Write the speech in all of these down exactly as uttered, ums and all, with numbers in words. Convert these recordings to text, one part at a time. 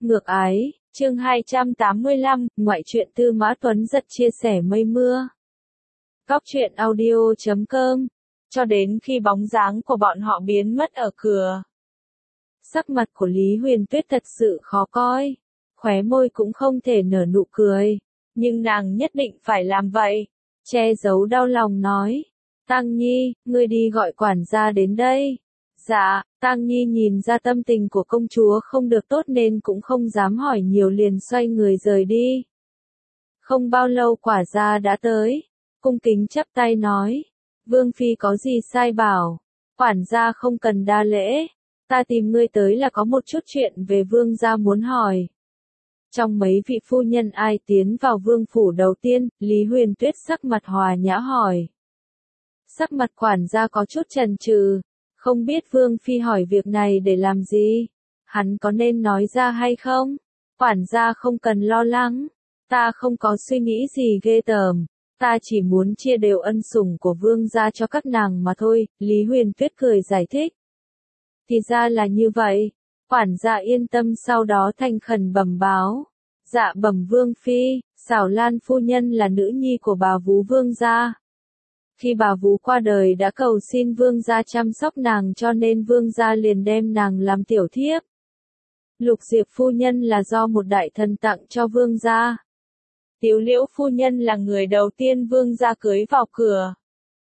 Ngược ái, chương hai trăm tám mươi lăm, ngoại truyện Tư Mã Tuấn Giật chia sẻ mây mưa. Góc truyện audio chấm com, cho đến khi bóng dáng của bọn họ biến mất ở cửa. Sắc mặt của Lý Huyền Tuyết thật sự khó coi, khóe môi cũng không thể nở nụ cười, nhưng nàng nhất định phải làm vậy, che giấu đau lòng nói. Tăng Nhi, ngươi đi gọi quản gia đến đây. Dạ, Tăng Nhi nhìn ra tâm tình của công chúa không được tốt nên cũng không dám hỏi nhiều liền xoay người rời đi. Không bao lâu quản gia đã tới, cung kính chắp tay nói, Vương Phi có gì sai bảo, quản gia không cần đa lễ, ta tìm ngươi tới là có một chút chuyện về Vương gia muốn hỏi. Trong mấy vị phu nhân ai tiến vào Vương phủ đầu tiên, Lý Huyền Tuyết sắc mặt hòa nhã hỏi. Sắc mặt quản gia có chút chần chừ, không biết Vương Phi hỏi việc này để làm gì, hắn có nên nói ra hay không? Quản gia không cần lo lắng, ta không có suy nghĩ gì ghê tởm, ta chỉ muốn chia đều ân sủng của Vương gia cho các nàng mà thôi, Lý Huyền Tuyết cười giải thích. Thì ra là như vậy, quản gia yên tâm sau đó thành khẩn bẩm báo. Dạ bẩm Vương Phi, Xảo Lan phu nhân là nữ nhi của bà Vú Vương gia. Khi bà Vú qua đời đã cầu xin Vương gia chăm sóc nàng cho nên Vương gia liền đem nàng làm tiểu thiếp. Lục Diệp phu nhân là do một đại thần tặng cho Vương gia. Tiếu Liễu phu nhân là người đầu tiên Vương gia cưới vào cửa.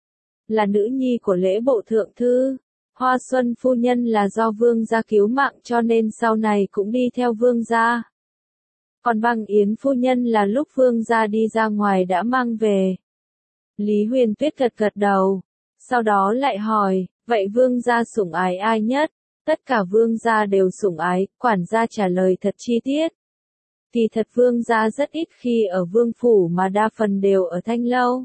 Là nữ nhi của lễ bộ thượng thư. Hoa Xuân phu nhân là do Vương gia cứu mạng cho nên sau này cũng đi theo Vương gia. Còn Băng Yến phu nhân là lúc Vương gia đi ra ngoài đã mang về. Lý Huyền Tuyết gật gật đầu, sau đó lại hỏi, vậy Vương gia sủng ái ai nhất? Tất cả Vương gia đều sủng ái, quản gia trả lời thật chi tiết. Thì thật Vương gia rất ít khi ở Vương phủ mà đa phần đều ở Thanh Lâu.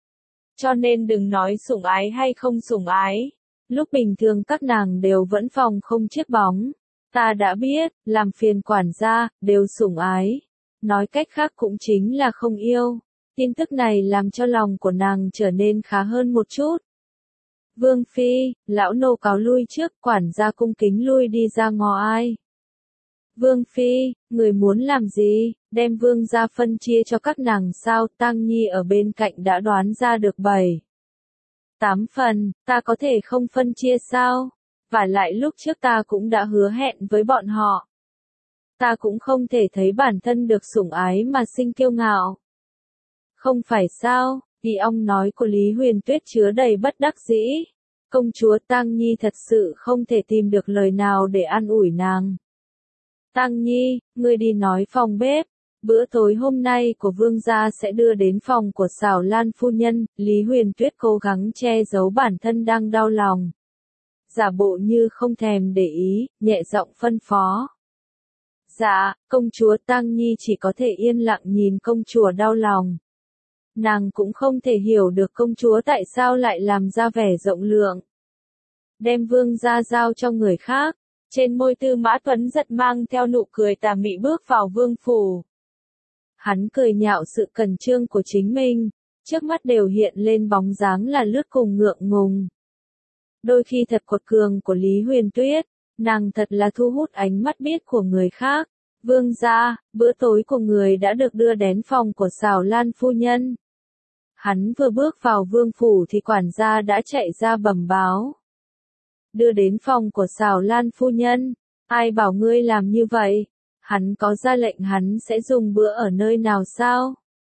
Cho nên đừng nói sủng ái hay không sủng ái, lúc bình thường các nàng đều vẫn phòng không chiếc bóng. Ta đã biết, làm phiền quản gia, đều sủng ái. Nói cách khác cũng chính là không yêu. Tin tức này làm cho lòng của nàng trở nên khá hơn một chút. Vương Phi, lão nô cáo lui trước, quản gia cung kính lui đi ra ngoài. Vương Phi, người muốn làm gì, đem Vương gia phân chia cho các nàng sao? Tăng Nhi ở bên cạnh đã đoán ra được bảy. Tám phần, ta có thể không phân chia sao? Và lại lúc trước ta cũng đã hứa hẹn với bọn họ. Ta cũng không thể thấy bản thân được sủng ái mà sinh kiêu ngạo. Không phải sao, thì ông nói của Lý Huyền Tuyết chứa đầy bất đắc dĩ. Công chúa Tăng Nhi thật sự không thể tìm được lời nào để an ủi nàng. Tăng Nhi, ngươi đi nói phòng bếp. Bữa tối hôm nay của Vương gia sẽ đưa đến phòng của Xảo Lan phu nhân. Lý Huyền Tuyết cố gắng che giấu bản thân đang đau lòng. Giả bộ như không thèm để ý, nhẹ giọng phân phó. Dạ, công chúa Tăng Nhi chỉ có thể yên lặng nhìn công chúa đau lòng. Nàng cũng không thể hiểu được công chúa tại sao lại làm ra vẻ rộng lượng. Đem Vương gia giao cho người khác, trên môi Tư Mã Tuấn Giật mang theo nụ cười tà mị bước vào vương phủ. Hắn cười nhạo sự cẩn trương của chính mình, trước mắt đều hiện lên bóng dáng là lướt cùng ngượng ngùng. Đôi khi thật quật cường của Lý Huyền Tuyết, nàng thật là thu hút ánh mắt biết của người khác. Vương gia, bữa tối của người đã được đưa đến phòng của Xảo Lan phu nhân. Hắn vừa bước vào vương phủ thì quản gia đã chạy ra bẩm báo. Đưa đến phòng của Xảo Lan phu nhân, ai bảo ngươi làm như vậy? Hắn có ra lệnh hắn sẽ dùng bữa ở nơi nào sao?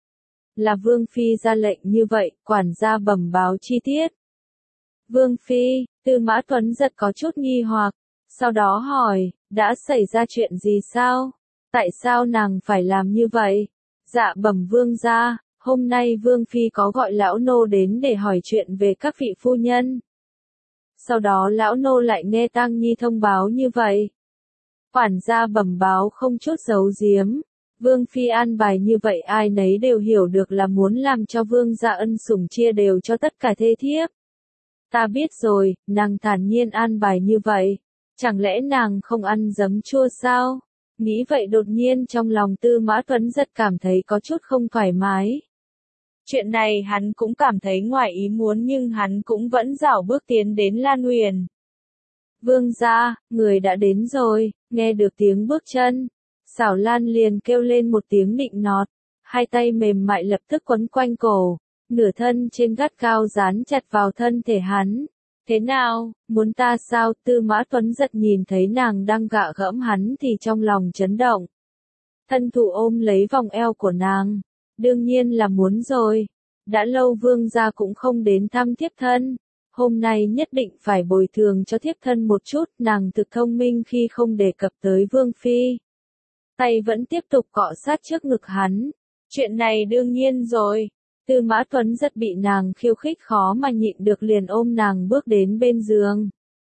Là Vương Phi ra lệnh như vậy, quản gia bẩm báo chi tiết. Vương Phi, Tư Mã Tuấn Giật có chút nghi hoặc, sau đó hỏi, đã xảy ra chuyện gì sao? Tại sao nàng phải làm như vậy? Dạ bẩm Vương gia, hôm nay Vương Phi có gọi lão nô đến để hỏi chuyện về các vị phu nhân. Sau đó lão nô lại nghe Tăng Nhi thông báo như vậy. Quản gia bẩm báo không chút giấu giếm. Vương Phi an bài như vậy ai nấy đều hiểu được là muốn làm cho Vương gia ân sủng chia đều cho tất cả thê thiếp. Ta biết rồi, nàng thản nhiên an bài như vậy. Chẳng lẽ nàng không ăn giấm chua sao? Nghĩ vậy đột nhiên trong lòng Tư Mã Tuấn Giật cảm thấy có chút không thoải mái. Chuyện này hắn cũng cảm thấy ngoài ý muốn nhưng hắn cũng vẫn rảo bước tiến đến Lan Huyền. Vương gia, người đã đến rồi, nghe được tiếng bước chân. Xảo Lan liền kêu lên một tiếng nịnh nọt, hai tay mềm mại lập tức quấn quanh cổ, nửa thân trên gắt gao dán chặt vào thân thể hắn. Thế nào, muốn ta sao? Tư Mã Tuấn giật nhìn thấy nàng đang gạ gẫm hắn thì trong lòng chấn động. Thân thủ ôm lấy vòng eo của nàng, đương nhiên là muốn rồi. Đã lâu vương gia cũng không đến thăm thiếp thân, hôm nay nhất định phải bồi thường cho thiếp thân một chút. Nàng thực thông minh khi không đề cập tới vương phi. Tay vẫn tiếp tục cọ sát trước ngực hắn. Chuyện này đương nhiên rồi. Tư Mã Tuấn rất bị nàng khiêu khích khó mà nhịn được liền ôm nàng bước đến bên giường.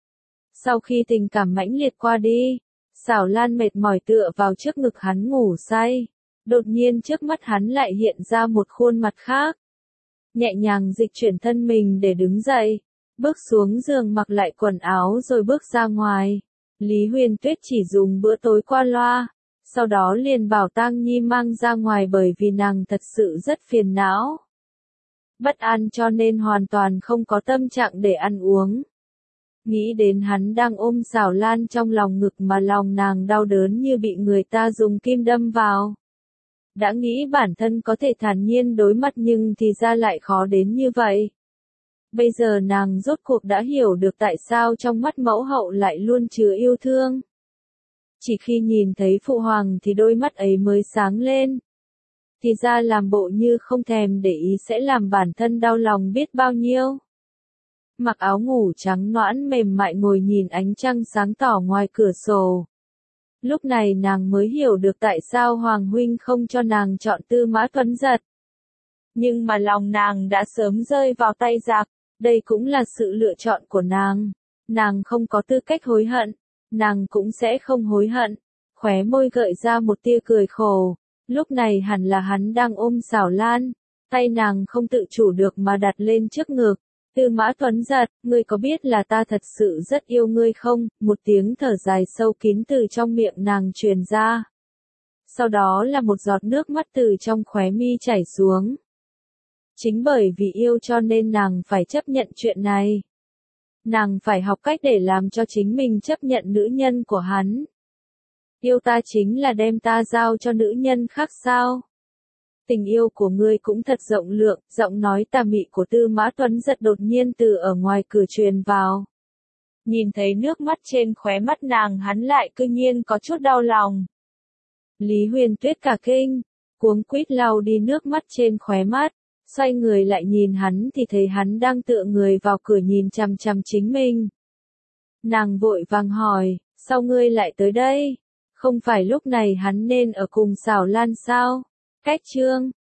Sau khi tình cảm mãnh liệt qua đi, Xảo Lan mệt mỏi tựa vào trước ngực hắn ngủ say. Đột nhiên trước mắt hắn lại hiện ra một khuôn mặt khác. Nhẹ nhàng dịch chuyển thân mình để đứng dậy, bước xuống giường mặc lại quần áo rồi bước ra ngoài. Lý Huyền Tuyết chỉ dùng bữa tối qua loa, sau đó liền bảo Tang Nhi mang ra ngoài bởi vì nàng thật sự rất phiền não. Bất an cho nên hoàn toàn không có tâm trạng để ăn uống. Nghĩ đến hắn đang ôm Xảo Lan trong lòng ngực mà lòng nàng đau đớn như bị người ta dùng kim đâm vào. Đã nghĩ bản thân có thể thản nhiên đối mặt nhưng thì ra lại khó đến như vậy. Bây giờ nàng rốt cuộc đã hiểu được tại sao trong mắt mẫu hậu lại luôn chứa yêu thương. Chỉ khi nhìn thấy phụ hoàng thì đôi mắt ấy mới sáng lên. Thì ra làm bộ như không thèm để ý sẽ làm bản thân đau lòng biết bao nhiêu. Mặc áo ngủ trắng nõn mềm mại ngồi nhìn ánh trăng sáng tỏ ngoài cửa sổ. Lúc này nàng mới hiểu được tại sao Hoàng huynh không cho nàng chọn Tư Mã Tuấn Giật. Nhưng mà lòng nàng đã sớm rơi vào tay giặc, đây cũng là sự lựa chọn của nàng. Nàng không có tư cách hối hận, nàng cũng sẽ không hối hận. Khóe môi gợi ra một tia cười khổ, lúc này hẳn là hắn đang ôm Xảo Lan, tay nàng không tự chủ được mà đặt lên trước ngực. Tư Mã Tuấn Giật, ngươi có biết là ta thật sự rất yêu ngươi không? Một tiếng thở dài sâu kín từ trong miệng nàng truyền ra. Sau đó là một giọt nước mắt từ trong khóe mi chảy xuống. Chính bởi vì yêu cho nên nàng phải chấp nhận chuyện này. Nàng phải học cách để làm cho chính mình chấp nhận nữ nhân của hắn. Yêu ta chính là đem ta giao cho nữ nhân khác sao? Tình yêu của ngươi cũng thật rộng lượng, giọng nói tà mị của Tư Mã Tuấn Giật đột nhiên từ ở ngoài cửa truyền vào. Nhìn thấy nước mắt trên khóe mắt nàng hắn lại cư nhiên có chút đau lòng. Lý Huyền Tuyết cả kinh, cuống quýt lau đi nước mắt trên khóe mắt, xoay người lại nhìn hắn thì thấy hắn đang tựa người vào cửa nhìn chằm chằm chính mình. Nàng vội vàng hỏi, sao ngươi lại tới đây? Không phải lúc này hắn nên ở cùng Xảo Lan sao? Cách chương